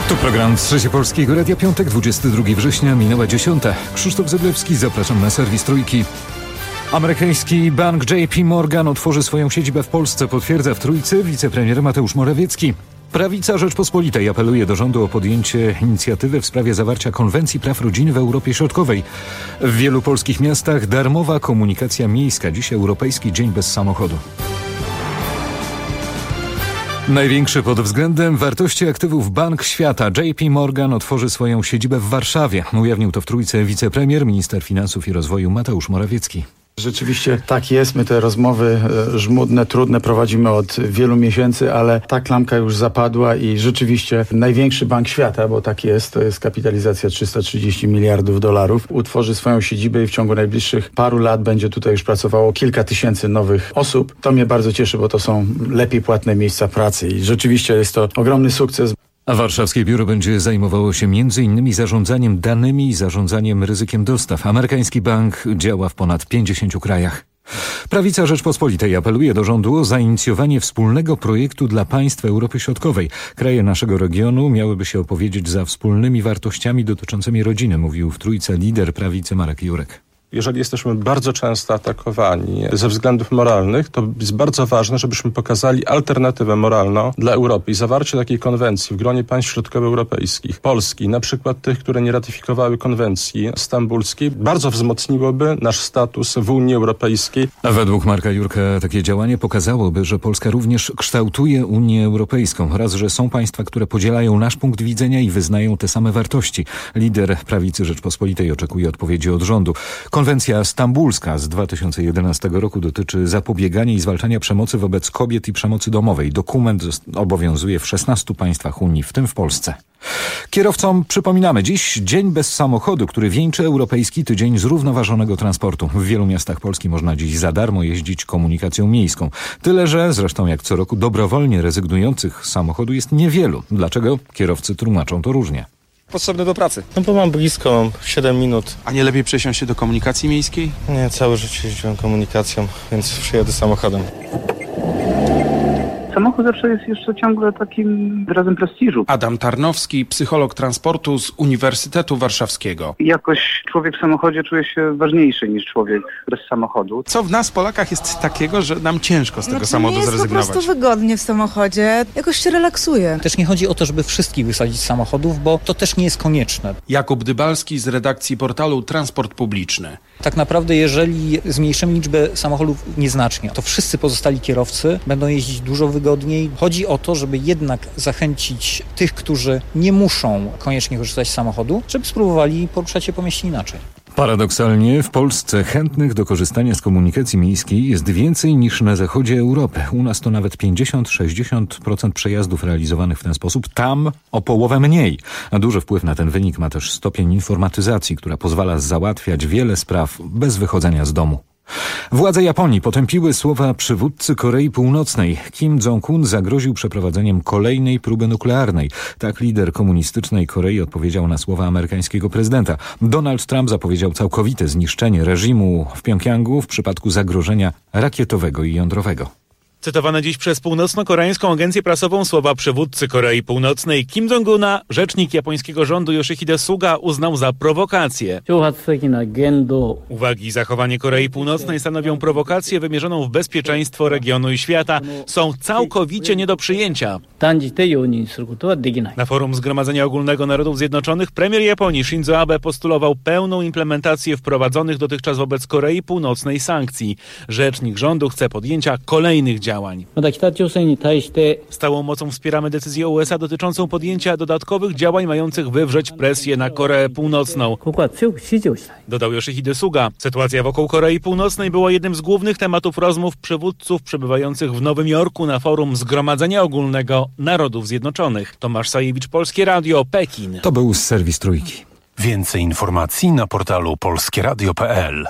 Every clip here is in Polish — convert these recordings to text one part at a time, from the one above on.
To program Trzeci Polskiego Radia, piątek, 22 września, minęła 10. Krzysztof Zyblewski, zapraszam na serwis Trójki. Amerykański bank JP Morgan otworzy swoją siedzibę w Polsce, potwierdza w Trójce wicepremier Mateusz Morawiecki. Prawica Rzeczpospolitej apeluje do rządu o podjęcie inicjatywy w sprawie zawarcia konwencji praw rodziny w Europie Środkowej. W wielu polskich miastach darmowa komunikacja miejska. Dziś Europejski Dzień bez samochodu. Największy pod względem wartości aktywów bank świata JP Morgan otworzy swoją siedzibę w Warszawie. Ujawnił to w Trójce wicepremier, minister finansów i rozwoju Mateusz Morawiecki. Rzeczywiście tak jest. My te rozmowy żmudne, trudne prowadzimy od wielu miesięcy, ale ta klamka już zapadła i rzeczywiście największy bank świata, bo tak jest, to jest kapitalizacja 330 miliardów dolarów, utworzy swoją siedzibę i w ciągu najbliższych paru lat będzie tutaj już pracowało kilka tysięcy nowych osób. To mnie bardzo cieszy, bo to są lepiej płatne miejsca pracy i rzeczywiście jest to ogromny sukces. A warszawskie biuro będzie zajmowało się m.in. zarządzaniem danymi i zarządzaniem ryzykiem dostaw. Amerykański bank działa w ponad 50 krajach. Prawica Rzeczpospolitej apeluje do rządu o zainicjowanie wspólnego projektu dla państw Europy Środkowej. Kraje naszego regionu miałyby się opowiedzieć za wspólnymi wartościami dotyczącymi rodziny, mówił w Trójce lider prawicy Marek Jurek. Jeżeli jesteśmy bardzo często atakowani ze względów moralnych, to jest bardzo ważne, żebyśmy pokazali alternatywę moralną dla Europy. I zawarcie takiej konwencji w gronie państw środkowoeuropejskich, Polski, na przykład tych, które nie ratyfikowały konwencji stambulskiej, bardzo wzmocniłoby nasz status w Unii Europejskiej. A według Marka Jurka takie działanie pokazałoby, że Polska również kształtuje Unię Europejską oraz, że są państwa, które podzielają nasz punkt widzenia i wyznają te same wartości. Lider prawicy Rzeczpospolitej oczekuje odpowiedzi od rządu. Konwencja stambulska z 2011 roku dotyczy zapobiegania i zwalczania przemocy wobec kobiet i przemocy domowej. Dokument obowiązuje w 16 państwach Unii, w tym w Polsce. Kierowcom przypominamy, dziś dzień bez samochodu, który wieńczy Europejski Tydzień Zrównoważonego Transportu. W wielu miastach Polski można dziś za darmo jeździć komunikacją miejską. Tyle, że zresztą jak co roku dobrowolnie rezygnujących z samochodu jest niewielu. Dlaczego? Kierowcy tłumaczą to różnie. Potrzebny do pracy. No bo mam blisko, mam 7 minut. A nie lepiej przesiąść się do komunikacji miejskiej? Nie, całe życie jeździłem komunikacją, więc przyjadę samochodem. Samochód zawsze jest jeszcze ciągle takim wyrazem prestiżu. Adam Tarnowski, psycholog transportu z Uniwersytetu Warszawskiego. Jakoś człowiek w samochodzie czuje się ważniejszy niż człowiek bez samochodu. Co w nas, Polakach, jest takiego, że nam ciężko z tego samochodu zrezygnować? Jest po prostu wygodnie w samochodzie, jakoś się relaksuje. Też nie chodzi o to, żeby wszystkich wysadzić z samochodów, bo to też nie jest konieczne. Jakub Dybalski z redakcji portalu Transport Publiczny. Tak naprawdę, jeżeli zmniejszymy liczbę samochodów nieznacznie, to wszyscy pozostali kierowcy będą jeździć dużo wygodniej. Chodzi o to, żeby jednak zachęcić tych, którzy nie muszą koniecznie korzystać z samochodu, żeby spróbowali poruszać się po mieście inaczej. Paradoksalnie w Polsce chętnych do korzystania z komunikacji miejskiej jest więcej niż na zachodzie Europy. U nas to nawet 50-60% przejazdów realizowanych w ten sposób, tam o połowę mniej. A duży wpływ na ten wynik ma też stopień informatyzacji, która pozwala załatwiać wiele spraw bez wychodzenia z domu. Władze Japonii potępiły słowa przywódcy Korei Północnej. Kim Jong-un zagroził przeprowadzeniem kolejnej próby nuklearnej. Tak lider komunistycznej Korei odpowiedział na słowa amerykańskiego prezydenta. Donald Trump zapowiedział całkowite zniszczenie reżimu w Pjongjangu w przypadku zagrożenia rakietowego i jądrowego. Cytowane dziś przez północno-koreańską agencję prasową słowa przywódcy Korei Północnej Kim Jong-una rzecznik japońskiego rządu Yoshihide Suga uznał za prowokację. Uwagi i zachowanie Korei Północnej stanowią prowokację wymierzoną w bezpieczeństwo regionu i świata. Są całkowicie nie do przyjęcia. Na forum Zgromadzenia Ogólnego Narodów Zjednoczonych premier Japonii Shinzo Abe postulował pełną implementację wprowadzonych dotychczas wobec Korei Północnej sankcji. Rzecznik rządu chce podjęcia kolejnych działań. Stałą mocą wspieramy decyzję USA dotyczącą podjęcia dodatkowych działań mających wywrzeć presję na Koreę Północną, dodał Yoshihide Suga. Sytuacja wokół Korei Północnej była jednym z głównych tematów rozmów przywódców przebywających w Nowym Jorku na forum Zgromadzenia Ogólnego Narodów Zjednoczonych. Tomasz Sajewicz, Polskie Radio, Pekin. To był serwis Trójki. Więcej informacji na portalu polskieradio.pl.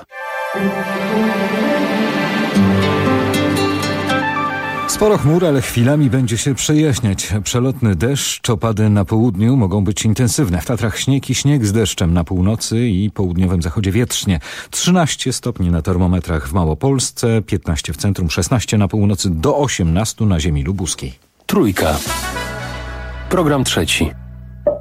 Sporo chmur, ale chwilami będzie się przejaśniać. Przelotny deszcz, opady na południu mogą być intensywne. W Tatrach śnieg i śnieg z deszczem, na północy i południowym zachodzie wietrznie. 13 stopni na termometrach w Małopolsce, 15 w centrum, 16 na północy, do 18 na ziemi lubuskiej. Trójka. Program trzeci.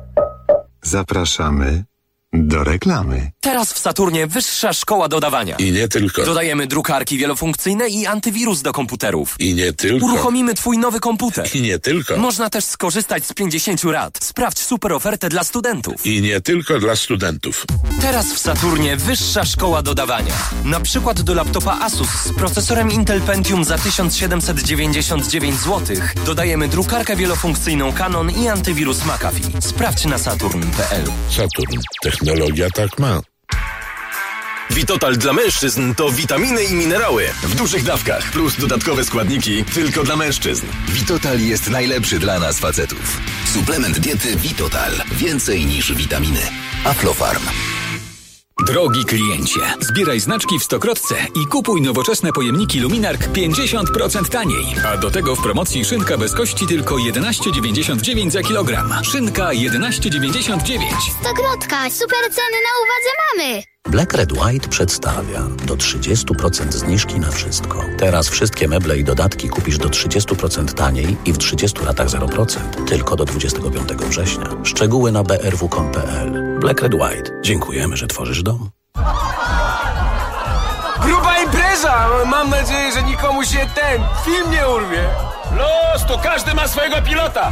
Zapraszamy do reklamy. Teraz w Saturnie wyższa szkoła dodawania. I nie tylko. Dodajemy drukarki wielofunkcyjne i antywirus do komputerów. I nie tylko. Uruchomimy twój nowy komputer. I nie tylko. Można też skorzystać z 50 rat. Sprawdź super ofertę dla studentów. I nie tylko dla studentów. Teraz w Saturnie wyższa szkoła dodawania. Na przykład do laptopa Asus z procesorem Intel Pentium za 1799 zł dodajemy drukarkę wielofunkcyjną Canon i antywirus McAfee. Sprawdź na saturn.pl. Saturn. Technologia tak ma. Vitotal dla mężczyzn to witaminy i minerały w dużych dawkach plus dodatkowe składniki tylko dla mężczyzn. Vitotal jest najlepszy dla nas facetów. Suplement diety Vitotal. Więcej niż witaminy. Aflofarm. Drogi kliencie, zbieraj znaczki w Stokrotce i kupuj nowoczesne pojemniki Luminark 50% taniej. A do tego w promocji szynka bez kości tylko 11,99 za kilogram. Szynka 11,99. Stokrotka, super ceny na uwadze mamy! Black Red White przedstawia do 30% zniżki na wszystko. Teraz wszystkie meble i dodatki kupisz do 30% taniej i w 30 latach 0%. Tylko do 25 września. Szczegóły na brw.com.pl. Black Red White. Dziękujemy, że tworzysz dom. Gruba impreza! Mam nadzieję, że nikomu się ten film nie urwie. Los, to każdy ma swojego pilota.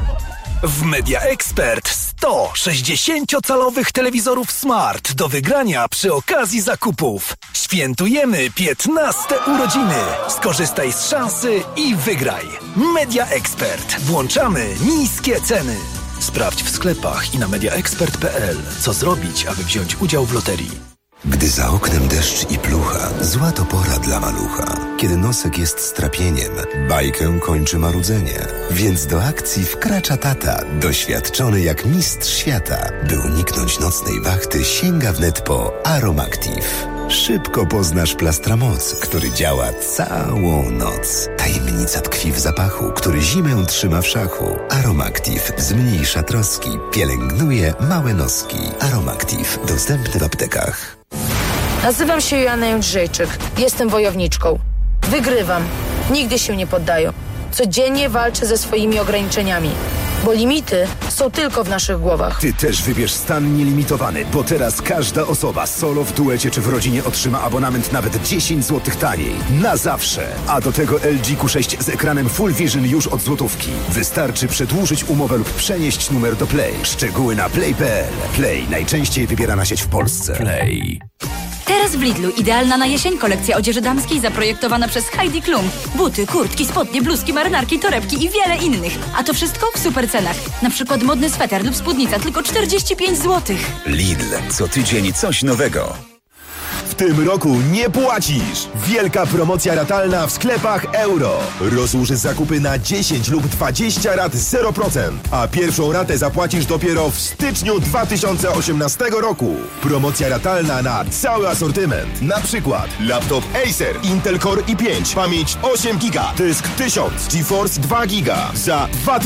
W Media Expert 100 60-calowych telewizorów smart do wygrania przy okazji zakupów. Świętujemy 15 urodziny. Skorzystaj z szansy i wygraj. Media Expert. Włączamy niskie ceny. Sprawdź w sklepach i na mediaexpert.pl, co zrobić, aby wziąć udział w loterii. Gdy za oknem deszcz i plucha, zła to pora dla malucha. Kiedy nosek jest strapieniem, bajkę kończy marudzenie. Więc do akcji wkracza tata, doświadczony jak mistrz świata. By uniknąć nocnej wachty, sięga wnet po Aromactive. Szybko poznasz Plastramoc, który działa całą noc. Tajemnica tkwi w zapachu, który zimę trzyma w szachu. Aromactive zmniejsza troski, pielęgnuje małe noski. Aromactive dostępny w aptekach. Nazywam się Joanna Jędrzejczyk. Jestem wojowniczką. Wygrywam. Nigdy się nie poddaję. Codziennie walczę ze swoimi ograniczeniami. Bo limity są tylko w naszych głowach. Ty też wybierz stan nielimitowany, bo teraz każda osoba solo, w duecie czy w rodzinie otrzyma abonament nawet 10 zł taniej. Na zawsze. A do tego LG Q6 z ekranem Full Vision już od złotówki. Wystarczy przedłużyć umowę lub przenieść numer do Play. Szczegóły na play.pl. Play. Najczęściej wybierana sieć w Polsce. Play. Teraz w Lidlu idealna na jesień kolekcja odzieży damskiej zaprojektowana przez Heidi Klum. Buty, kurtki, spodnie, bluzki, marynarki, torebki i wiele innych. A to wszystko w super cenach. Na przykład modny sweter lub spódnica tylko 45 zł. Lidl. Co tydzień coś nowego. W tym roku nie płacisz! Wielka promocja ratalna w sklepach Euro. Rozłóż zakupy na 10 lub 20 rat 0%, a pierwszą ratę zapłacisz dopiero w styczniu 2018 roku. Promocja ratalna na cały asortyment. Na przykład laptop Acer Intel Core i5, pamięć 8 GB, dysk 1000, GeForce 2 GB za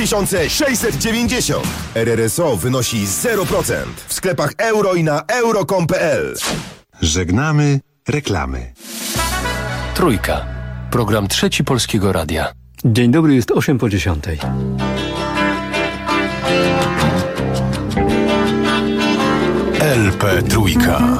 2690. RRSO wynosi 0%. W sklepach Euro i na euro.com.pl. Żegnamy reklamy. Trójka. Program Trzeci Polskiego Radia. Dzień dobry, jest 8:10. LP Trójka.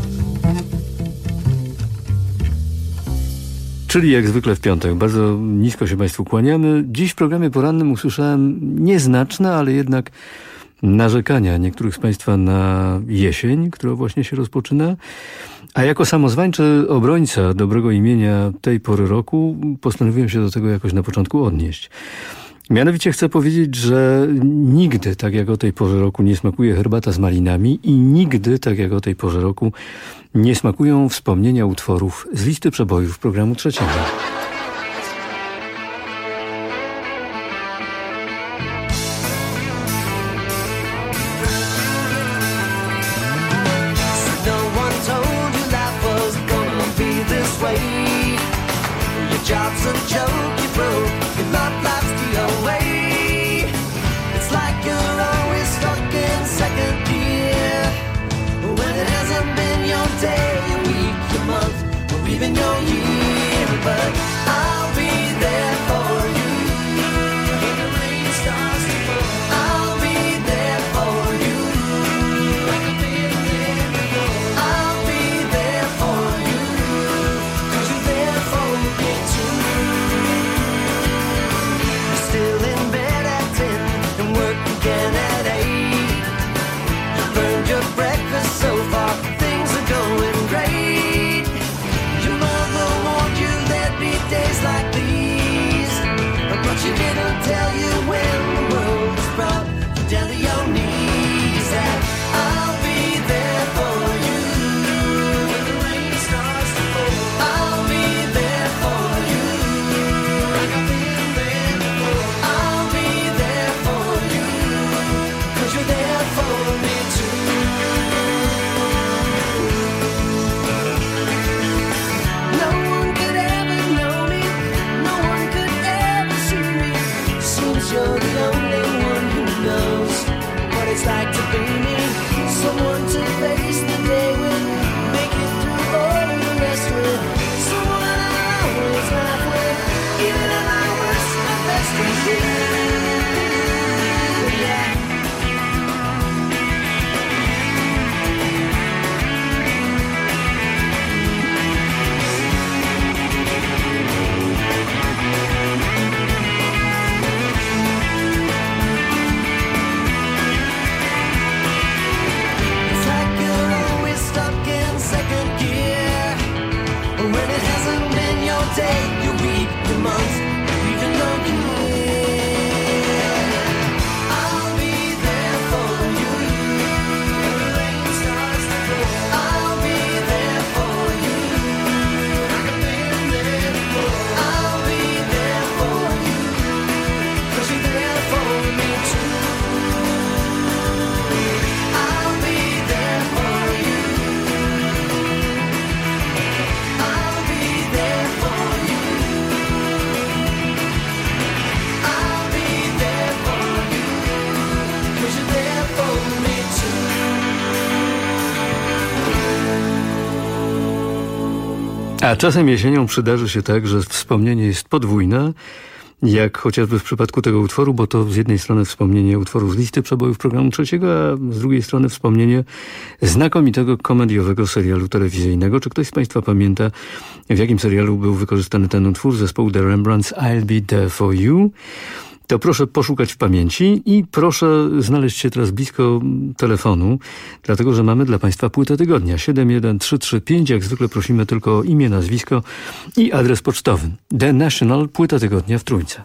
Czyli jak zwykle w piątek. Bardzo nisko się Państwu kłaniamy. Dziś w programie porannym usłyszałem nieznaczne, ale jednak narzekania niektórych z Państwa na jesień, która właśnie się rozpoczyna. A jako samozwańczy obrońca dobrego imienia tej pory roku postanowiłem się do tego jakoś na początku odnieść. Mianowicie chcę powiedzieć, że nigdy tak jak o tej porze roku nie smakuje herbata z malinami i nigdy tak jak o tej porze roku nie smakują wspomnienia utworów z listy przebojów programu trzeciego. Job's a joke you broke, your love life's the away. It's like you're always stuck in second gear, when it hasn't been your day, your week, your month, or even your year. But I'll be there for you when the rain starts to fall. I'll be there for you the only one who knows what it's like to be me. Someone to face the day with, make it through all the rest with. Someone I always laugh with, even at my worst, my best with you. Yeah. Day, your week, your month, even your year. I'll be there for you. When the rain starts to fall, I'll be there for you. Like I've been there before. I'll be there for you, 'cause you're there for me too. I'll be there for you. I'll be there for you. I'll be there for you, 'cause you're there for me too. A czasem jesienią przydarzy się tak, że wspomnienie jest podwójne, jak chociażby w przypadku tego utworu, bo to z jednej strony wspomnienie utworu z listy przebojów programu trzeciego, a z drugiej strony wspomnienie znakomitego komediowego serialu telewizyjnego. Czy ktoś z Państwa pamięta, w jakim serialu był wykorzystany ten utwór zespołu The Rembrandts I'll Be There For You? To proszę poszukać w pamięci i proszę znaleźć się teraz blisko telefonu, dlatego że mamy dla Państwa płytę tygodnia 71335. Jak zwykle prosimy tylko o imię, nazwisko i adres pocztowy. The National, płyta tygodnia w Trójce.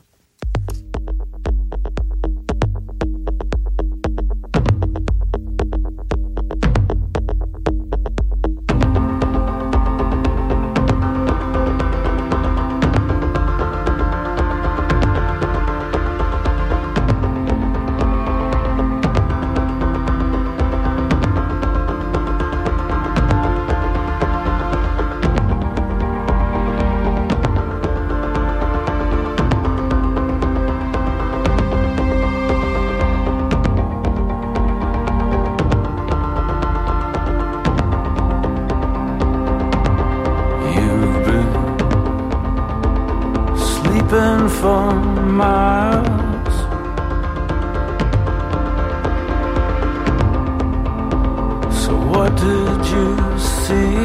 For miles, so what did you see?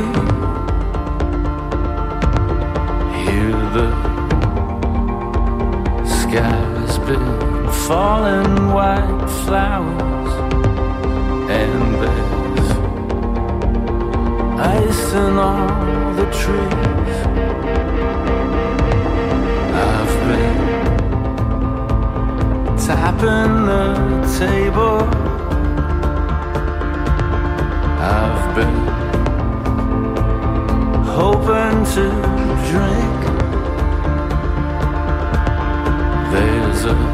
Here the sky's been falling white flowers, and there's ice in all the trees. I've been tapping the table. I've been hoping to drink. There's a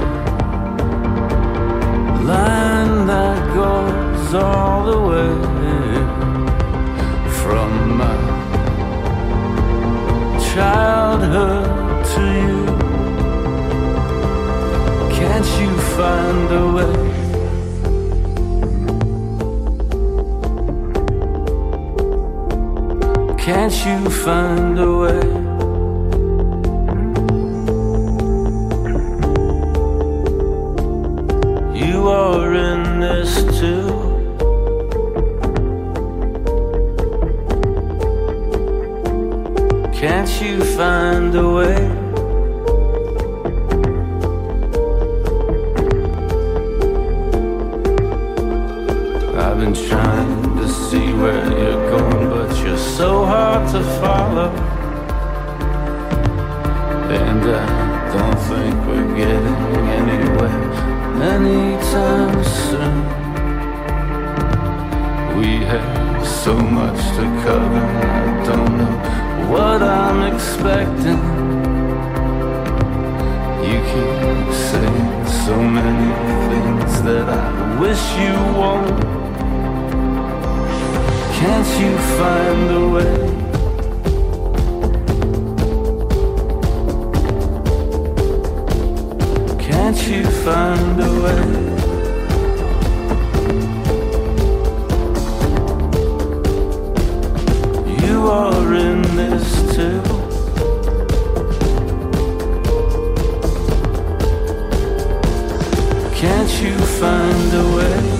line that goes all the way from my childhood to you. Can't you find a way? Can't you find a way? You are in this too. Can't you find a way? I've been trying to see where you're going, but you're so hard to follow. And I don't think we're getting anywhere anytime soon. We have so much to cover, I don't know what I'm expecting. You keep saying so many things that I wish you won't. Can't you find a way? Can't you find find a way. You are in this too. Can't you find a way?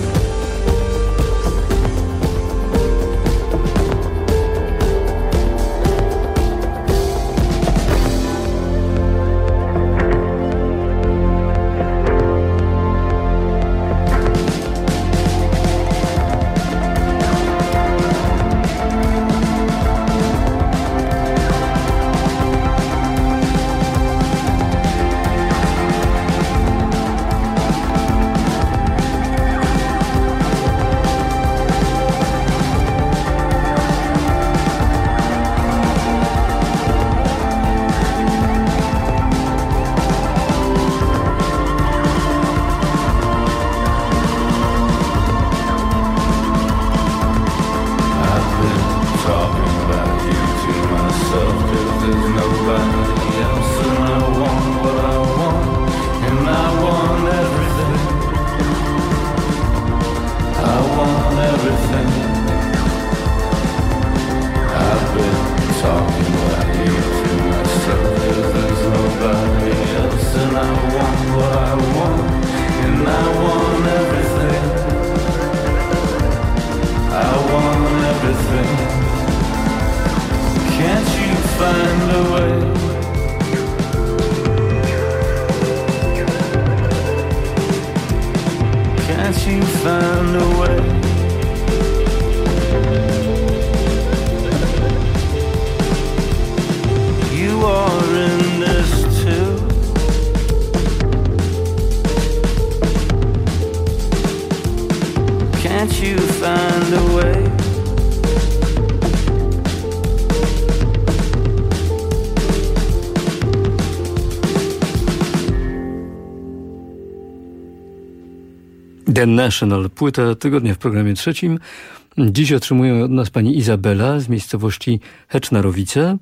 The National, płyta tygodnia w programie trzecim. Dziś otrzymują od nas pani Izabela z miejscowości Hecznarowice.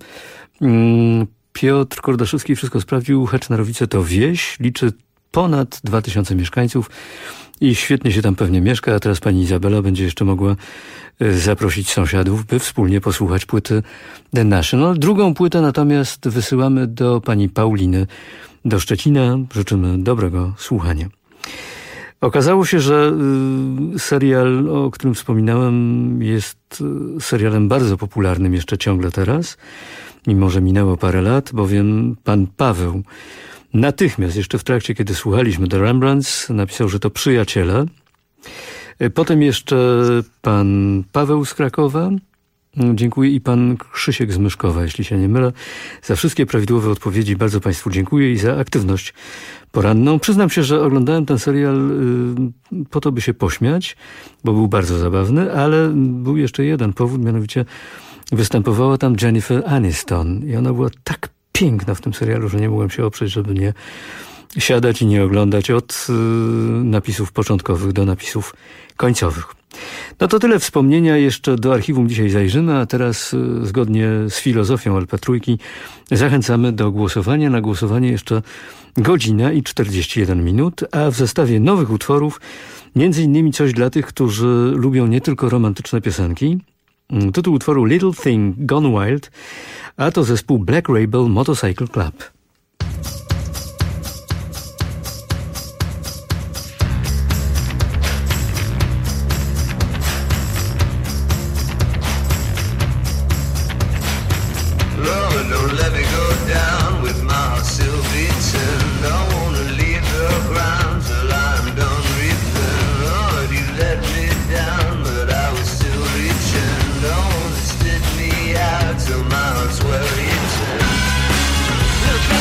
Piotr Kordaszewski wszystko sprawdził. Hecznarowice to wieś, liczy ponad 2000 mieszkańców i świetnie się tam pewnie mieszka, a teraz pani Izabela będzie jeszcze mogła zaprosić sąsiadów, by wspólnie posłuchać płyty The National. Drugą płytę natomiast wysyłamy do pani Pauliny do Szczecina. Życzymy dobrego słuchania. Okazało się, że serial, o którym wspominałem, jest serialem bardzo popularnym jeszcze ciągle teraz, mimo że minęło parę lat, bowiem pan Paweł natychmiast, jeszcze w trakcie, kiedy słuchaliśmy The Rembrandts, napisał, że to Przyjaciele. Potem jeszcze pan Paweł z Krakowa, dziękuję, i pan Krzysiek z Myszkowa, jeśli się nie mylę. Za wszystkie prawidłowe odpowiedzi bardzo państwu dziękuję i za aktywność poranną. Przyznam się, że oglądałem ten serial po to, by się pośmiać, bo był bardzo zabawny, ale był jeszcze jeden powód, mianowicie występowała tam Jennifer Aniston i ona była tak piękna w tym serialu, że nie mogłem się oprzeć, żeby nie siadać i nie oglądać od napisów początkowych do napisów końcowych. No to tyle wspomnienia, jeszcze do archiwum dzisiaj zajrzymy, a teraz zgodnie z filozofią LP3 zachęcamy do głosowania. Na głosowanie jeszcze godzina i 41 minut, a w zestawie nowych utworów między innymi coś dla tych, którzy lubią nie tylko romantyczne piosenki. Tytuł utworu Little Thing Gone Wild, a to zespół Black Rebel Motorcycle Club. Look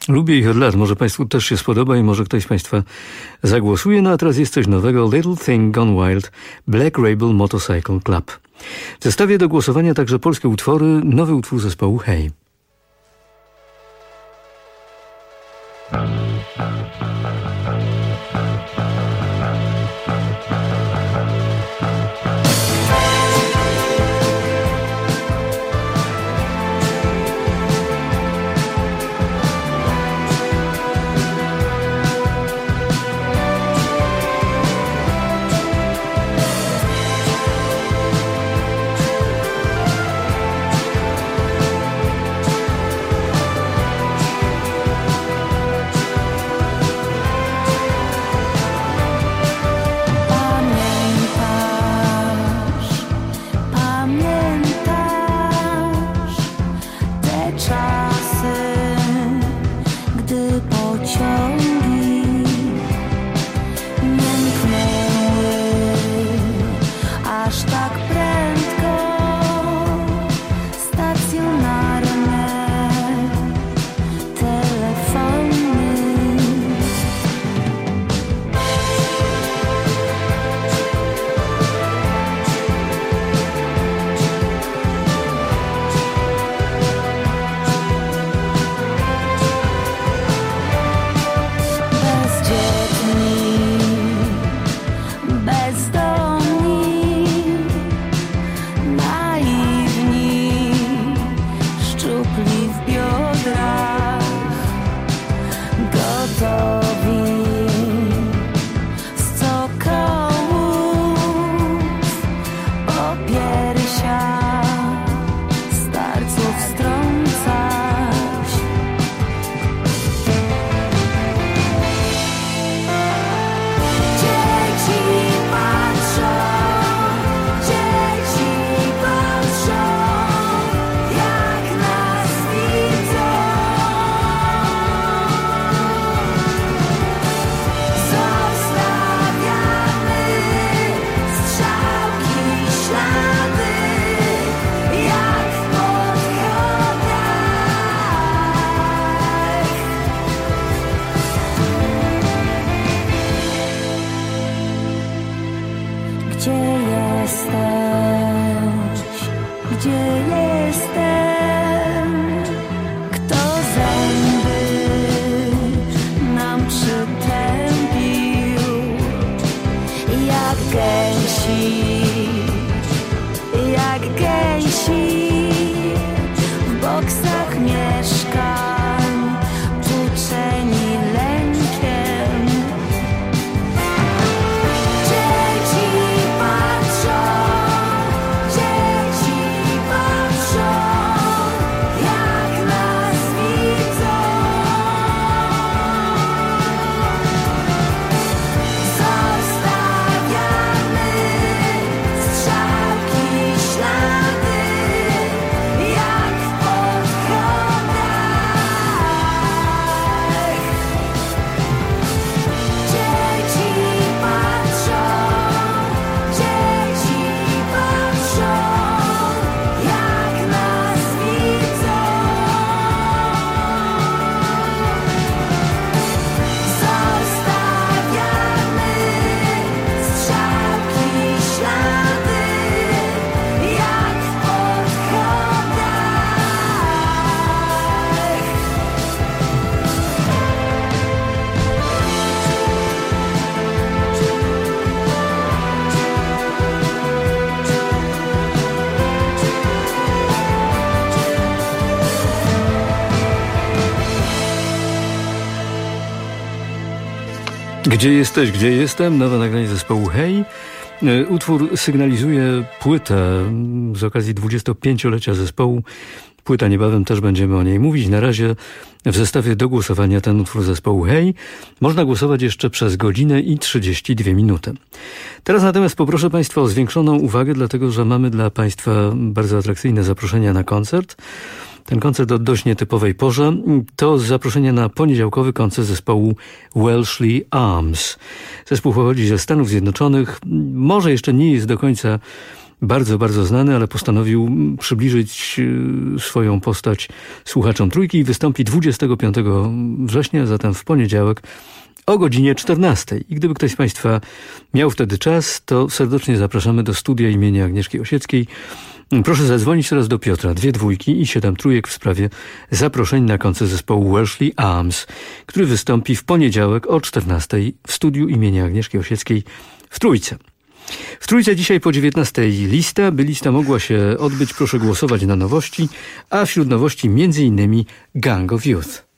Lubię ich od lat, może Państwu też się spodoba i może ktoś z Państwa zagłosuje. No a teraz jest coś nowego. Little Thing Gone Wild, Black Rebel Motorcycle Club. W zestawie do głosowania także polskie utwory, nowy utwór zespołu Hey. Gdzie jesteś, gdzie jestem? Nowe nagranie zespołu Hey. Utwór sygnalizuje płytę z okazji 25-lecia zespołu. Płyta niebawem, też będziemy o niej mówić. Na razie w zestawie do głosowania ten utwór zespołu Hey. Można głosować jeszcze przez godzinę i 32 minuty. Teraz natomiast poproszę Państwa o zwiększoną uwagę, dlatego że mamy dla Państwa bardzo atrakcyjne zaproszenia na koncert. Ten koncert o dość nietypowej porze to zaproszenie na poniedziałkowy koncert zespołu Welshly Arms. Zespół pochodzi ze Stanów Zjednoczonych. Może jeszcze nie jest do końca bardzo, bardzo znany, ale postanowił przybliżyć swoją postać słuchaczom Trójki i wystąpi 25 września, zatem w poniedziałek o godzinie 14. I gdyby ktoś z Państwa miał wtedy czas, to serdecznie zapraszamy do studia imienia Agnieszki Osieckiej. Proszę zadzwonić teraz do Piotra, 2 dwójki i 7 trójek w sprawie zaproszeń na koncert zespołu Welshly Arms, który wystąpi w poniedziałek o 14 w studiu imienia Agnieszki Osieckiej w Trójce. W Trójce dzisiaj po 19 lista. By lista mogła się odbyć, proszę głosować na nowości, a wśród nowości m.in. Gang of Youth.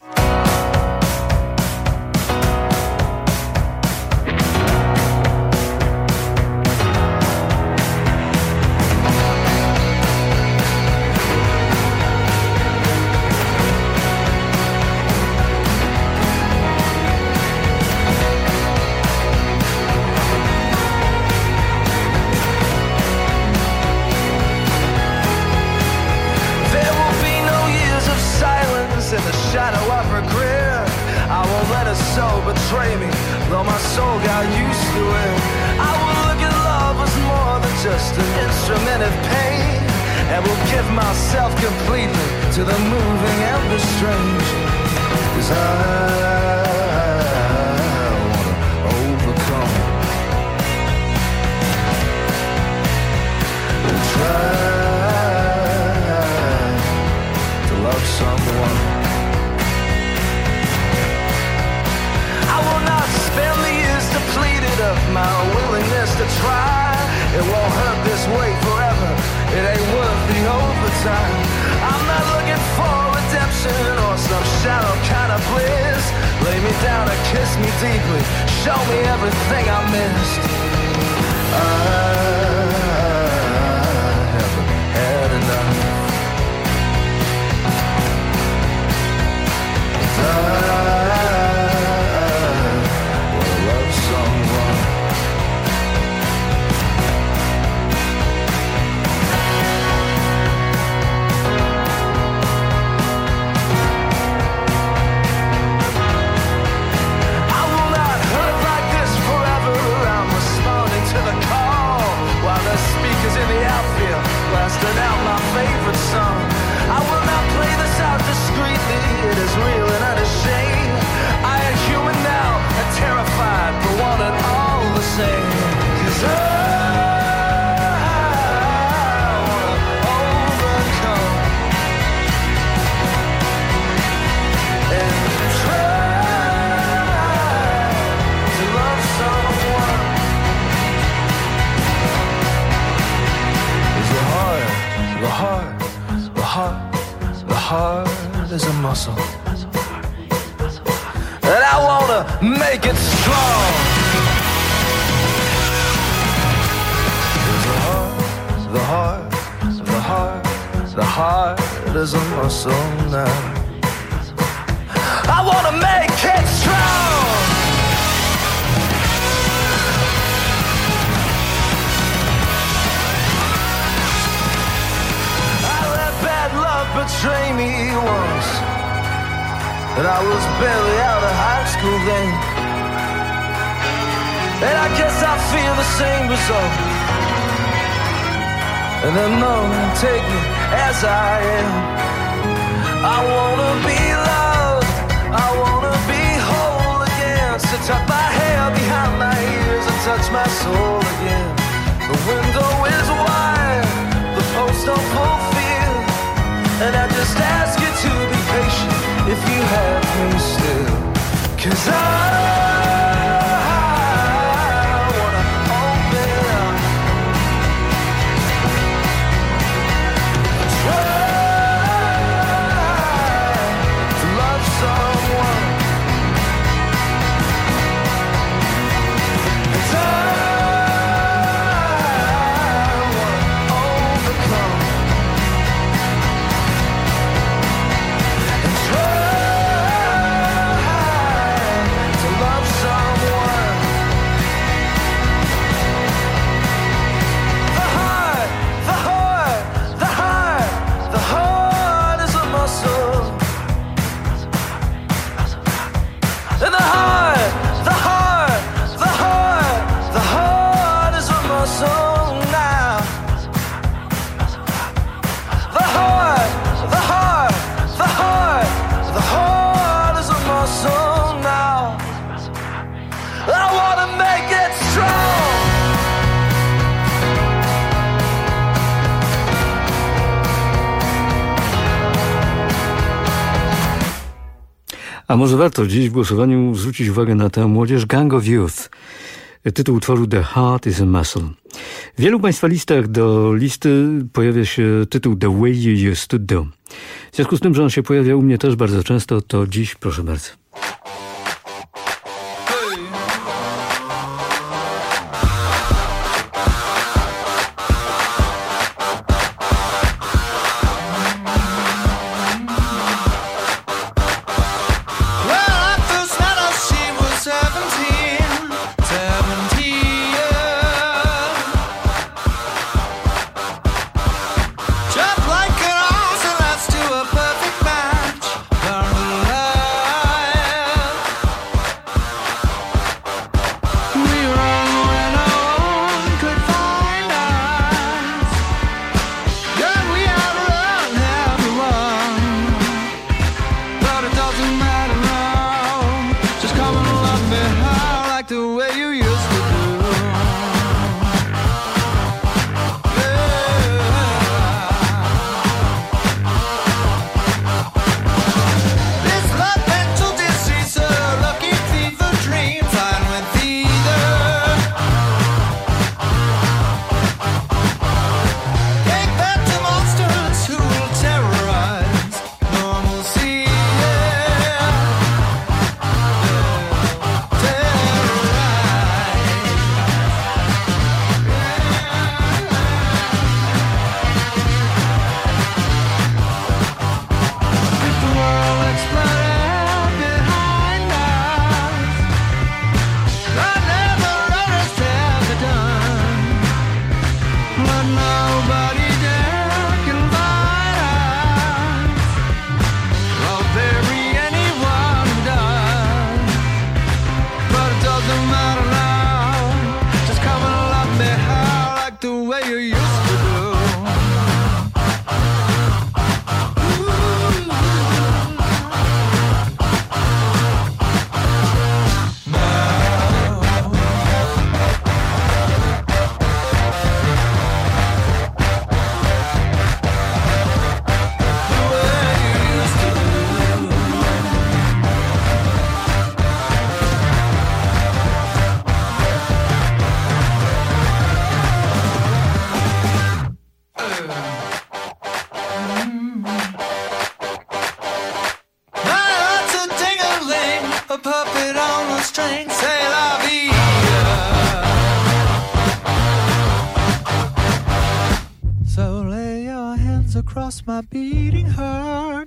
Betray me once, and I was barely out of high school then, and I guess I feel the same result. And then none take me as I am. I wanna be loved, I wanna be whole again. So tuck my hair behind my ears and touch my soul again. The window is wide, the posts don't fulfill, and I just ask you to be patient if you have me still. 'Cause I wanna open up, try to love someone, 'cause I wanna overcome. A może warto dziś w głosowaniu zwrócić uwagę na tę młodzież Gang of Youth. Tytuł utworu The Heart is a Muscle. W wielu Państwa listach do listy pojawia się tytuł The Way You Used to Do. W związku z tym, że on się pojawia u mnie też bardzo często, to dziś proszę bardzo. Across my beating heart.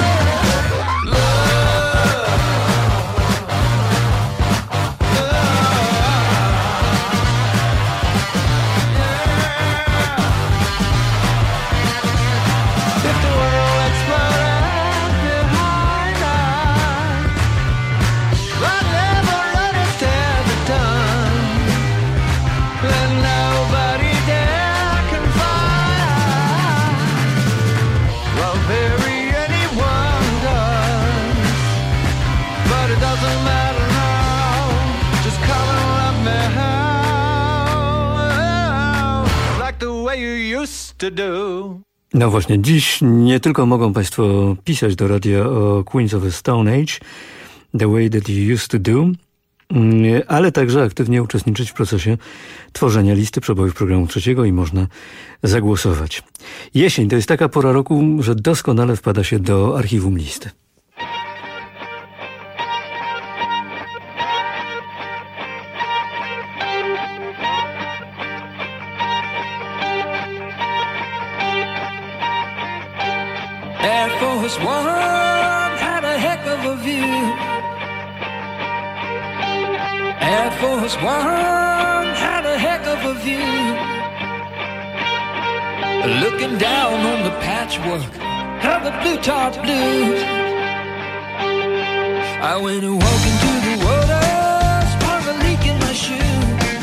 No właśnie, dziś nie tylko mogą Państwo pisać do radia o Queens of the Stone Age, The Way That You Used to Do, ale także aktywnie uczestniczyć w procesie tworzenia listy przebojów programu trzeciego i można zagłosować. Jesień to jest taka pora roku, że doskonale wpada się do archiwum listy. Air Force One had a heck of a view. Air Force One had a heck of a view. Looking down on the patchwork of the blue top blues. I went walking to the water, sparked a leak in my shoe.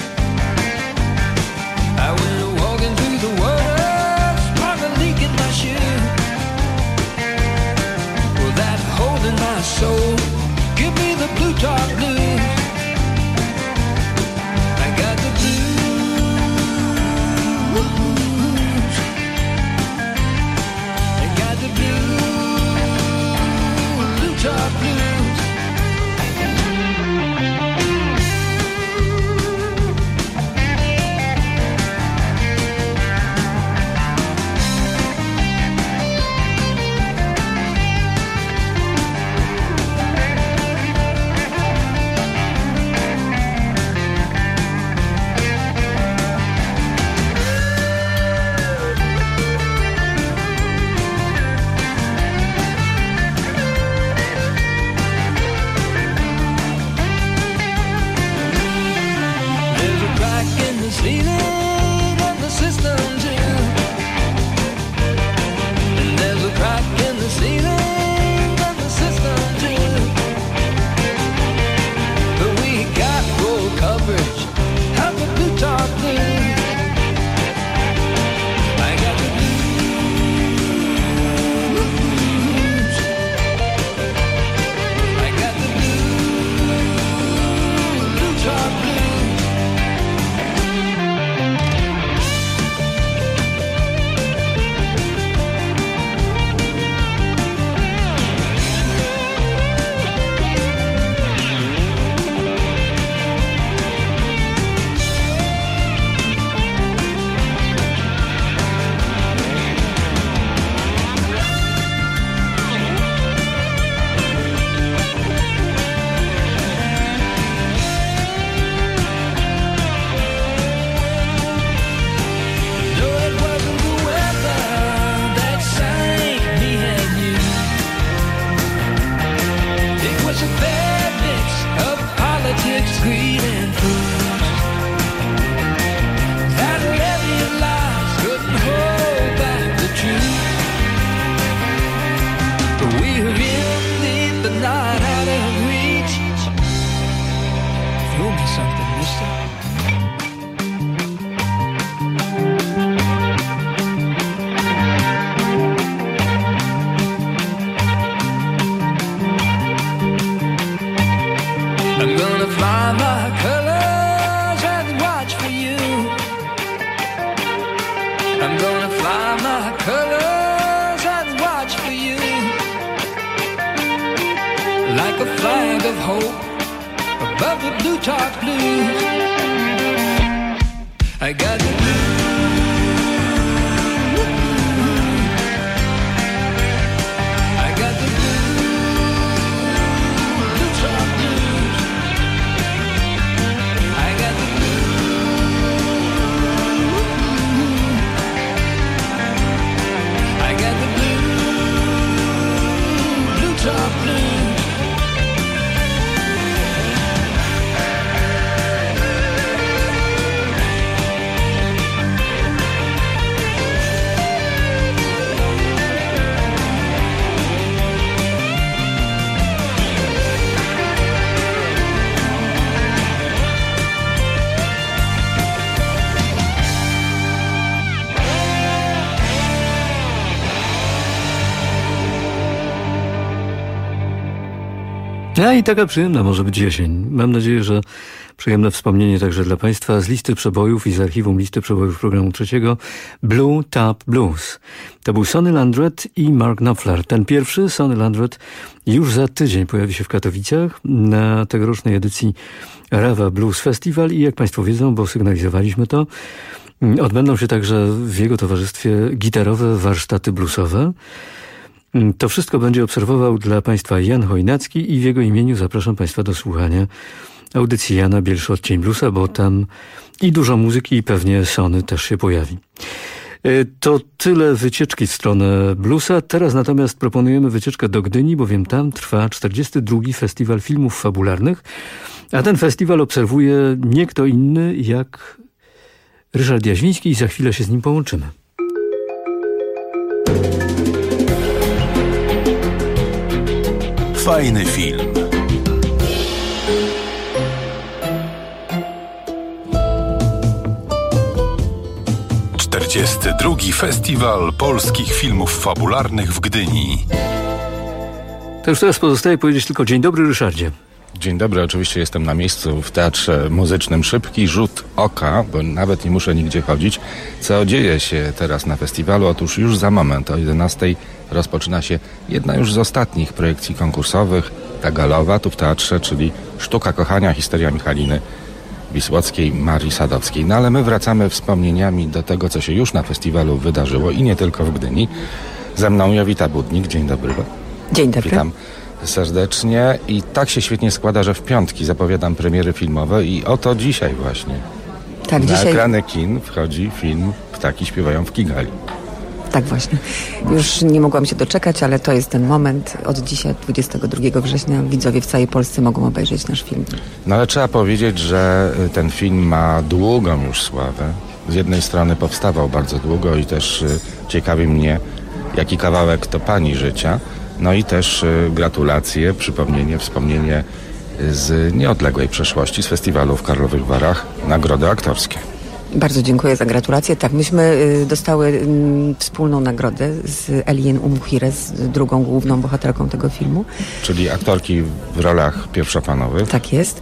I went walking through the water, sparked a leak in my shoe. Well, that hole in my soul, give me the blue top blues. I got the blues. I got the blue top blues. zapraszam w tym mieście. I'm gonna fly my colors and watch for you. I'm gonna fly my colors and watch for you. Like a flag of hope above the blue top blues. I got the A i taka przyjemna może być jesień. Mam nadzieję, że przyjemne wspomnienie także dla Państwa z listy przebojów i z archiwum listy przebojów programu trzeciego Blue Top Blues. To był Sonny Landreth i Mark Knopfler. Ten pierwszy, Sonny Landreth, już za tydzień pojawi się w Katowicach na tegorocznej edycji Rawa Blues Festival i jak Państwo wiedzą, bo sygnalizowaliśmy to, odbędą się także w jego towarzystwie gitarowe warsztaty bluesowe. To wszystko będzie obserwował dla Państwa Jan Chojnacki i w jego imieniu zapraszam Państwa do słuchania audycji Jana Bielszy Odcień Bluesa, bo tam i dużo muzyki i pewnie Sonny też się pojawi. To tyle wycieczki w stronę bluesa. Teraz natomiast proponujemy wycieczkę do Gdyni, bowiem tam trwa 42. Festiwal Filmów Fabularnych, a ten festiwal obserwuje nie kto inny jak Ryszard Jaźwiński i za chwilę się z nim połączymy. Fajny film. XXI Festiwal Polskich Filmów Fabularnych w Gdyni. To już teraz pozostaje powiedzieć tylko dzień dobry, Ryszardzie. Dzień dobry, oczywiście jestem na miejscu w Teatrze Muzycznym. Szybki rzut oka, bo nawet nie muszę nigdzie chodzić. Co dzieje się teraz na festiwalu? Otóż już za moment o 11:00 rozpoczyna się jedna już z ostatnich projekcji konkursowych, ta galowa tu w teatrze, czyli Sztuka kochania, historia Michaliny Wisłockiej, Marii Sadowskiej. No ale my wracamy wspomnieniami do tego, co się już na festiwalu wydarzyło i nie tylko w Gdyni. Ze mną Jowita Budnik. Dzień dobry. Dzień dobry. Witam serdecznie i tak się świetnie składa, że w piątki zapowiadam premiery filmowe i oto dzisiaj właśnie tak, na dzisiaj... ekrany kin wchodzi film Ptaki śpiewają w Kigali. Tak właśnie. Już nie mogłam się doczekać, ale to jest ten moment. Od dzisiaj, 22 września, widzowie w całej Polsce mogą obejrzeć nasz film. No ale trzeba powiedzieć, że ten film ma długą już sławę. Z jednej strony powstawał bardzo długo i też ciekawi mnie, jaki kawałek to pani życia. No i też gratulacje, wspomnienie z nieodległej przeszłości, z festiwalu w Karlowych Warach, nagrody aktorskie. Bardzo dziękuję za gratulacje. Tak, myśmy dostały wspólną nagrodę z Elien Umuhires, drugą główną bohaterką tego filmu. Czyli aktorki w rolach pierwszoplanowych. Tak jest.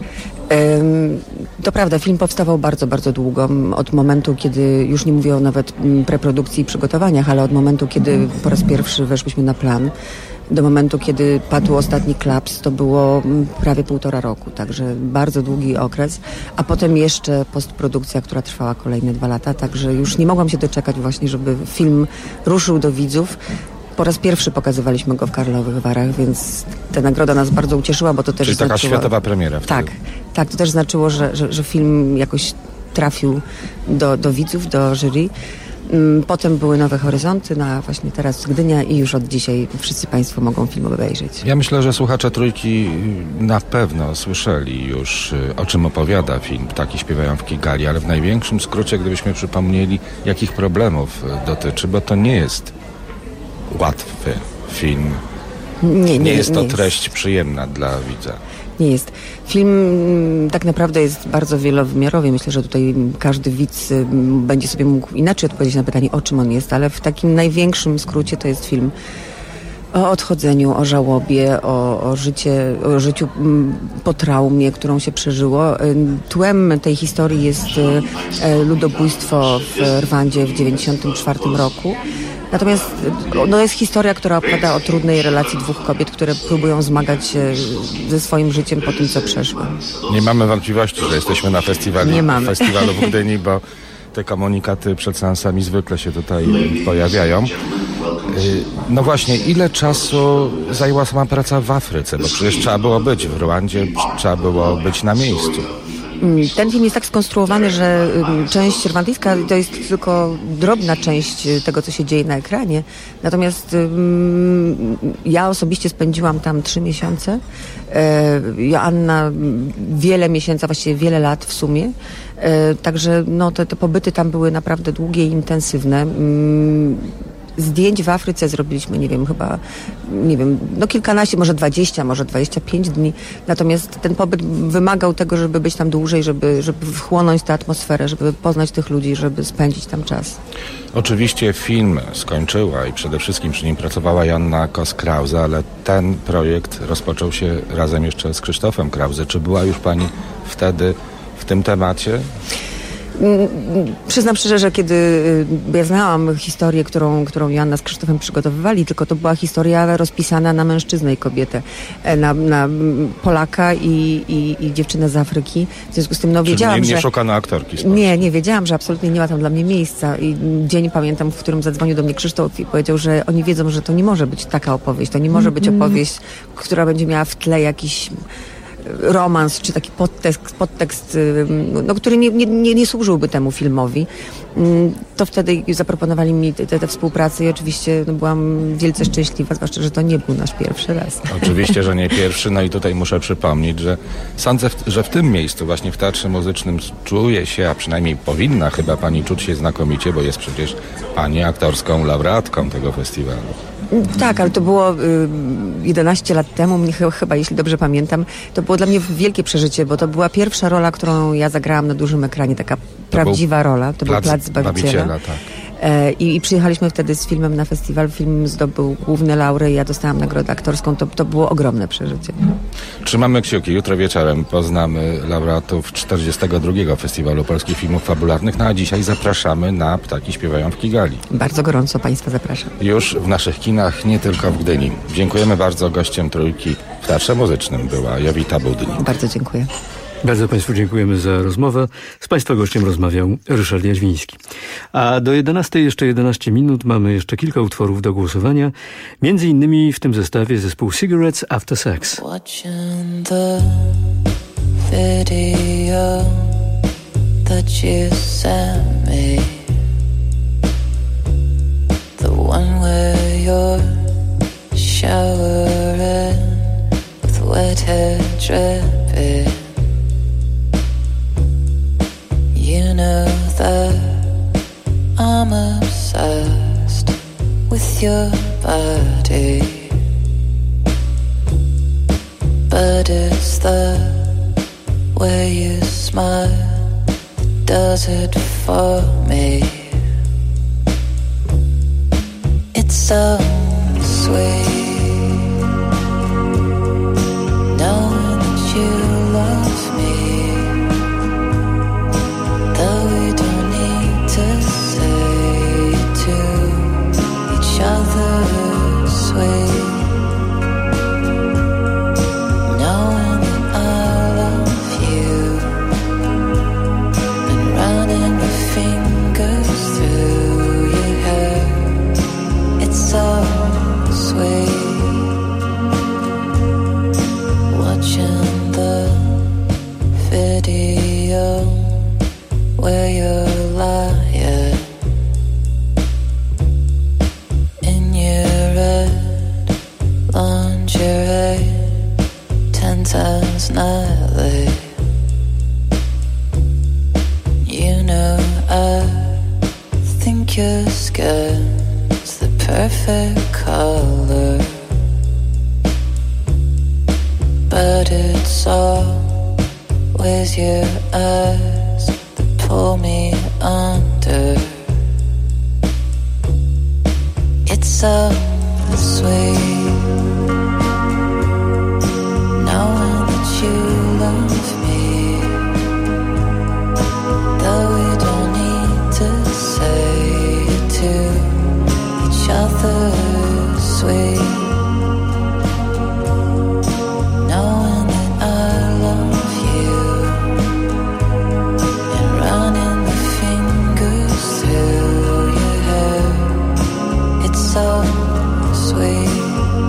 To prawda, film powstawał bardzo, bardzo długo. Od momentu, kiedy, już nie mówię o nawet preprodukcji i przygotowaniach, ale od momentu, kiedy po raz pierwszy weszłyśmy na plan, do momentu, kiedy padł ostatni klaps, to było prawie 1,5 roku, także bardzo długi okres, a potem jeszcze postprodukcja, która trwała kolejne 2 lata, także już nie mogłam się doczekać właśnie, żeby film ruszył do widzów. Po raz pierwszy pokazywaliśmy go w Karlowych Warach, więc ta nagroda nas bardzo ucieszyła, bo to też Czyli taka światowa premiera. Tak, to też znaczyło, że film jakoś trafił do widzów, do jury. Potem były Nowe Horyzonty, właśnie teraz Gdynia i już od dzisiaj wszyscy Państwo mogą film obejrzeć. Ja myślę, że słuchacze Trójki na pewno słyszeli już, o czym opowiada film Ptaki śpiewają w Kigali, ale w największym skrócie, gdybyśmy przypomnieli, jakich problemów dotyczy, bo to nie jest łatwy film. Nie jest to treść przyjemna dla widza. Nie jest. Film tak naprawdę jest bardzo wielowymiarowy. Myślę, że tutaj każdy widz będzie sobie mógł inaczej odpowiedzieć na pytanie, o czym on jest, ale w takim największym skrócie to jest film o odchodzeniu, o żałobie, o życiu po traumie, którą się przeżyło. Tłem tej historii jest ludobójstwo w Rwandzie w 1994 roku. Natomiast jest historia, która opowiada o trudnej relacji dwóch kobiet, które próbują zmagać się ze swoim życiem po tym, co przeszły. Nie mamy wątpliwości, że jesteśmy na festiwalu w Gdyni, bo te komunikaty przed seansami zwykle się tutaj pojawiają. No właśnie, ile czasu zajęła sama praca w Afryce? Bo przecież trzeba było być w Rwandzie, trzeba było być na miejscu. Ten film jest tak skonstruowany, że część rwandyjska to jest tylko drobna część tego, co się dzieje na ekranie. Natomiast ja osobiście spędziłam tam 3 miesiące. Joanna wiele miesięcy, właściwie wiele lat w sumie. Także te pobyty tam były naprawdę długie i intensywne. Zdjęć w Afryce zrobiliśmy, kilkanaście, może 20, może 25 dni. Natomiast ten pobyt wymagał tego, żeby być tam dłużej, żeby wchłonąć tę atmosferę, żeby poznać tych ludzi, żeby spędzić tam czas. Oczywiście film skończyła i przede wszystkim przy nim pracowała Joanna Kos-Krause, ale ten projekt rozpoczął się razem jeszcze z Krzysztofem Krause. Czy była już pani wtedy w tym temacie? Przyznam szczerze, że kiedy ja znałam historię, którą Joanna z Krzysztofem przygotowywali, tylko to była historia rozpisana na mężczyznę i kobietę, na Polaka i dziewczynę z Afryki. W związku z tym wiedziałam, że... Nie szukano aktorki. Nie wiedziałam, że absolutnie nie ma tam dla mnie miejsca. I dzień pamiętam, w którym zadzwonił do mnie Krzysztof i powiedział, że oni wiedzą, że to nie może być taka opowieść. To nie może być opowieść, która będzie miała w tle jakiś romans, czy taki podtekst, który nie służyłby temu filmowi. To wtedy zaproponowali mi tę współpracę i oczywiście byłam wielce szczęśliwa, zwłaszcza, że to nie był nasz pierwszy raz. Oczywiście, że nie pierwszy, i tutaj muszę przypomnieć, że sądzę, że w tym miejscu, właśnie w Teatrze Muzycznym czuje się, a przynajmniej powinna chyba pani czuć się znakomicie, bo jest przecież pani aktorską laureatką tego festiwalu. Tak, ale to było 11 lat temu, chyba, jeśli dobrze pamiętam. To było dla mnie wielkie przeżycie, bo to była pierwsza rola, którą ja zagrałam na dużym ekranie, taka prawdziwa rola. To był Plac Zbawiciela. Tak. I przyjechaliśmy wtedy z filmem na festiwal. Film zdobył główne laury i ja dostałam nagrodę aktorską. To było ogromne przeżycie. Trzymamy kciuki. Jutro wieczorem poznamy laureatów 42. Festiwalu Polskich Filmów Fabularnych. A dzisiaj zapraszamy na Ptaki śpiewają w Kigali. Bardzo gorąco Państwa zapraszam. Już w naszych kinach, nie tylko w Gdyni. Dziękujemy bardzo. Gościem Trójki w Teatrze Muzycznym była Jowita Budnik. Bardzo dziękuję. Bardzo Państwu dziękujemy za rozmowę. Z Państwa gościem rozmawiał Ryszard Jaźwiński. A do 11 jeszcze 11 minut mamy jeszcze kilka utworów do głosowania. Między innymi w tym zestawie zespół Cigarettes After Sex. Watching the video that you sent me, the one where you're showering with wet hair dripping. You know that I'm obsessed with your body, but it's the way you smile that does it for me. It's so sweet knowing that you love me. Though we don't need to say to each other sweet, knowing that I love you and running my fingers through your hair. It's so sweet watching the video where you're lying in your red lingerie, 10 times nightly. You know I think your skin's the perfect color, but it's all with your eyes that pull me under. It's so sweet knowing that you love me, though we don't need to say it to each other. Sweet knowing that I love you and running the fingers through your hair. It's so sweet.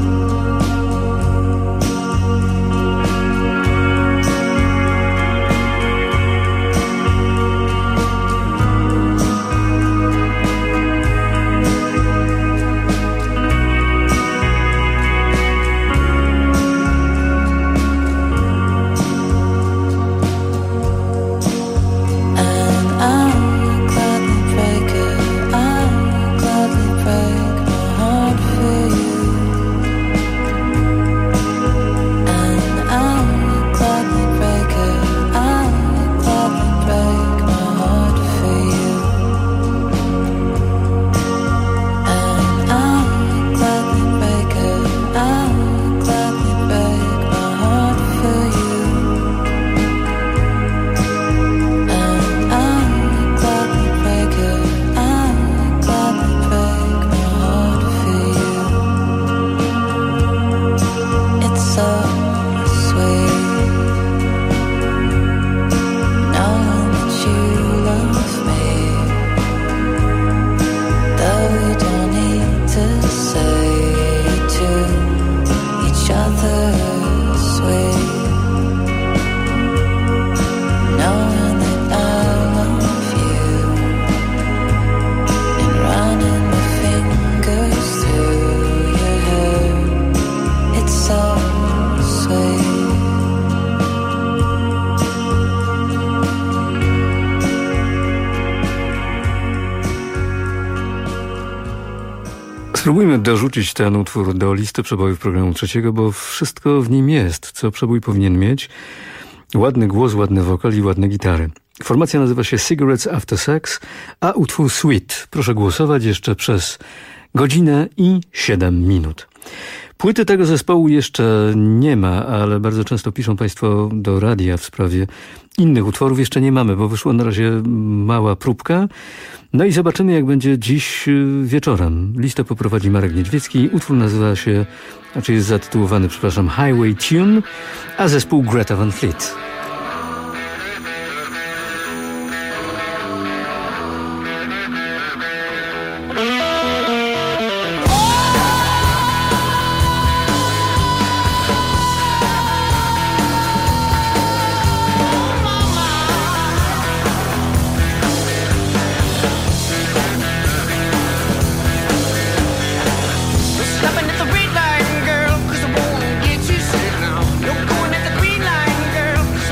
Spróbujmy dorzucić ten utwór do listy przebojów programu trzeciego, bo wszystko w nim jest, co przebój powinien mieć. Ładny głos, ładny wokal i ładne gitary. Formacja nazywa się Cigarettes After Sex, a utwór Sweet. Proszę głosować jeszcze przez godzinę i 7 minut. Płyty tego zespołu jeszcze nie ma, ale bardzo często piszą Państwo do radia w sprawie innych utworów. Jeszcze nie mamy, bo wyszła na razie mała próbka. No i zobaczymy, jak będzie dziś wieczorem. Listę poprowadzi Marek Niedźwiecki. Utwór nazywa się, znaczy jest zatytułowany, Highway Tune, a zespół Greta Van Fleet. Girl, 'cause I won't get you sick now. No going at the green line, girl.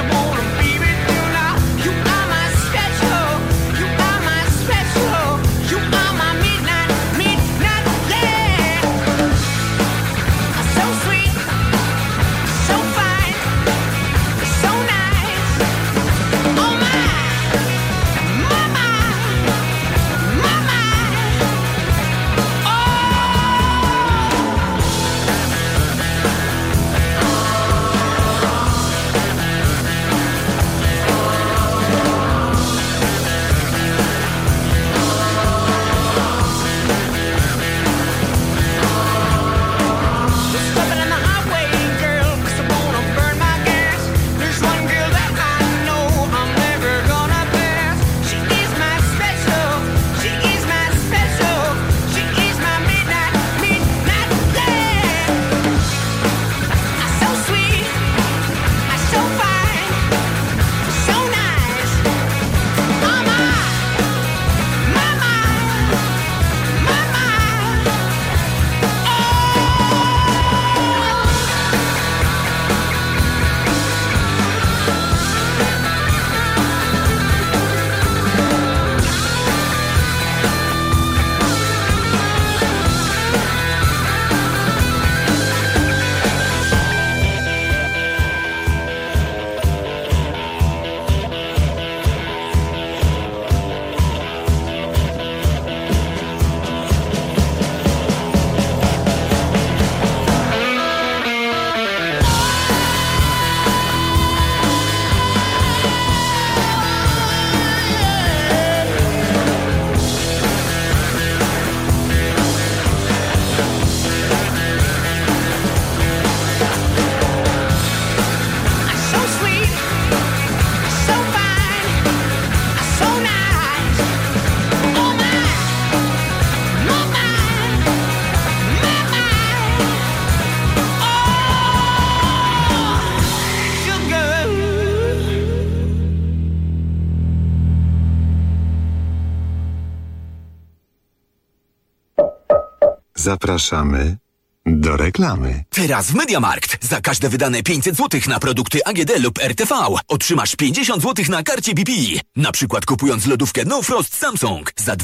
Zapraszamy do reklamy. Teraz w MediaMarkt za każde wydane 500 zł na produkty AGD lub RTV otrzymasz 50 zł na karcie BP. Na przykład kupując lodówkę No Frost Samsung za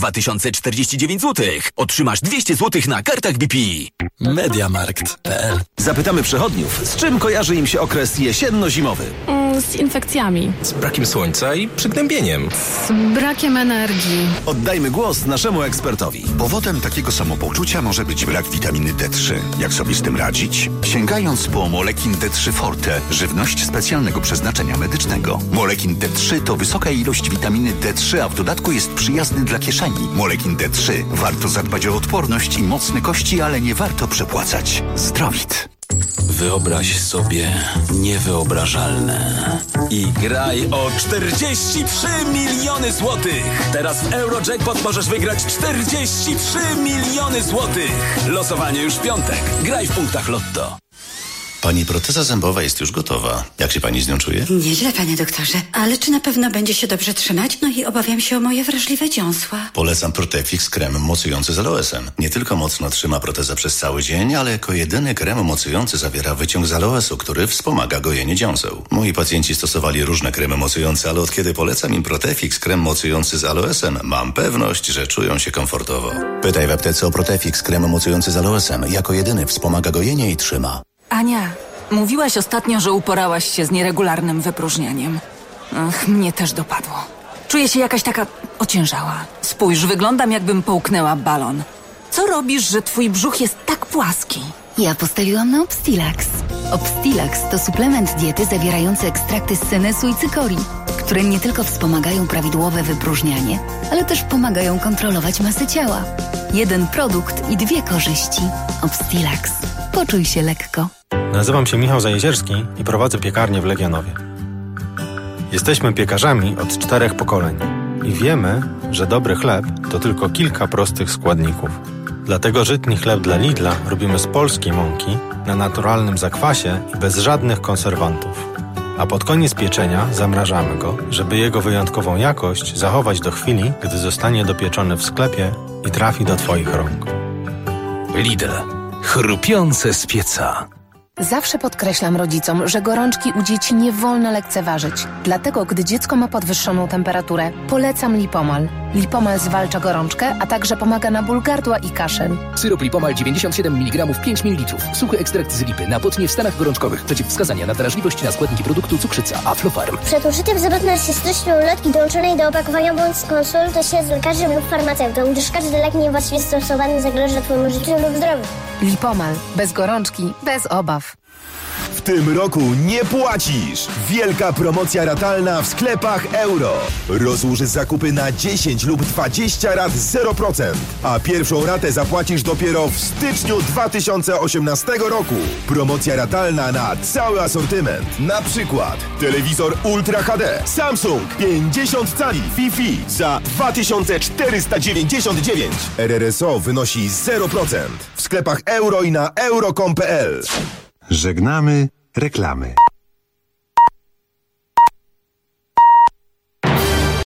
2049 zł otrzymasz 200 zł na kartach BP. MediaMarkt.pl. Zapytamy przechodniów, z czym kojarzy im się okres jesienno-zimowy. Z infekcjami. Z brakiem słońca i przygnębieniem. Z brakiem energii. Oddajmy głos naszemu ekspertowi. Powodem takiego samopoczucia może być brak witaminy D3. Jak sobie z tym radzić? Sięgając po Molekin D3 Forte, żywność specjalnego przeznaczenia medycznego. Molekin D3 to wysoka ilość witaminy D3, a w dodatku jest przyjazny dla kieszeni. Molekin D3. Warto zadbać o odporność i mocne kości, ale nie warto przepłacać. Zdrowit. Wyobraź sobie niewyobrażalne i graj o 43 miliony złotych. Teraz w Eurojackpot możesz wygrać 43 miliony złotych. Losowanie już w piątek. Graj w punktach Lotto. Pani proteza zębowa jest już gotowa. Jak się pani z nią czuje? Nieźle, panie doktorze. Ale czy na pewno będzie się dobrze trzymać? No i obawiam się o moje wrażliwe dziąsła. Polecam Protefix krem mocujący z aloesem. Nie tylko mocno trzyma protezę przez cały dzień, ale jako jedyny krem mocujący zawiera wyciąg z aloesu, który wspomaga gojenie dziąseł. Moi pacjenci stosowali różne kremy mocujące, ale od kiedy polecam im Protefix krem mocujący z aloesem, mam pewność, że czują się komfortowo. Pytaj w aptece o Protefix krem mocujący z aloesem. Jako jedyny wspomaga gojenie i trzyma. Ania, mówiłaś ostatnio, że uporałaś się z nieregularnym wypróżnianiem. Ach, mnie też dopadło. Czuję się jakaś taka ociężała. Spójrz, wyglądam jakbym połknęła balon. Co robisz, że twój brzuch jest tak płaski? Ja postawiłam na Obstilax. Obstilax to suplement diety zawierający ekstrakty z senesu i cykorii, które nie tylko wspomagają prawidłowe wypróżnianie, ale też pomagają kontrolować masę ciała. Jeden produkt i dwie korzyści. Obstilax. Poczuj się lekko. Nazywam się Michał Zajezierski i prowadzę piekarnię w Legionowie. Jesteśmy piekarzami od 4 pokoleń i wiemy, że dobry chleb to tylko kilka prostych składników. Dlatego żytni chleb dla Lidla robimy z polskiej mąki, na naturalnym zakwasie i bez żadnych konserwantów. A pod koniec pieczenia zamrażamy go, żeby jego wyjątkową jakość zachować do chwili, gdy zostanie dopieczony w sklepie i trafi do Twoich rąk. Lidl. Chrupiące z pieca. Zawsze podkreślam rodzicom, że gorączki u dzieci nie wolno lekceważyć. Dlatego, gdy dziecko ma podwyższoną temperaturę, polecam Lipomal. Lipomal zwalcza gorączkę, a także pomaga na ból gardła i kaszel. Syrop Lipomal 97 mg 5 ml. Suchy ekstrakt z lipy. Na potnie w stanach gorączkowych. Przeciwwskazania na drażliwość na składniki produktu cukrzyca Aflofarm. Przed użyciem zapewne się stocznią ulotki dołączonej do opakowania bądź skonsultuj się z lekarzem lub farmaceutą, gdyż każdy lek niewłaściwie stosowany zagraża Twojemu życiu lub zdrowiu. Lipomal. Bez gorączki, bez obaw. W tym roku nie płacisz! Wielka promocja ratalna w sklepach Euro. Rozłóż zakupy na 10 lub 20 rat 0%, a pierwszą ratę zapłacisz dopiero w styczniu 2018 roku. Promocja ratalna na cały asortyment. Na przykład telewizor Ultra HD Samsung 50 cali Wi-Fi za 2499. RRSO wynosi 0%. W sklepach Euro i na euro.com.pl. Żegnamy reklamy.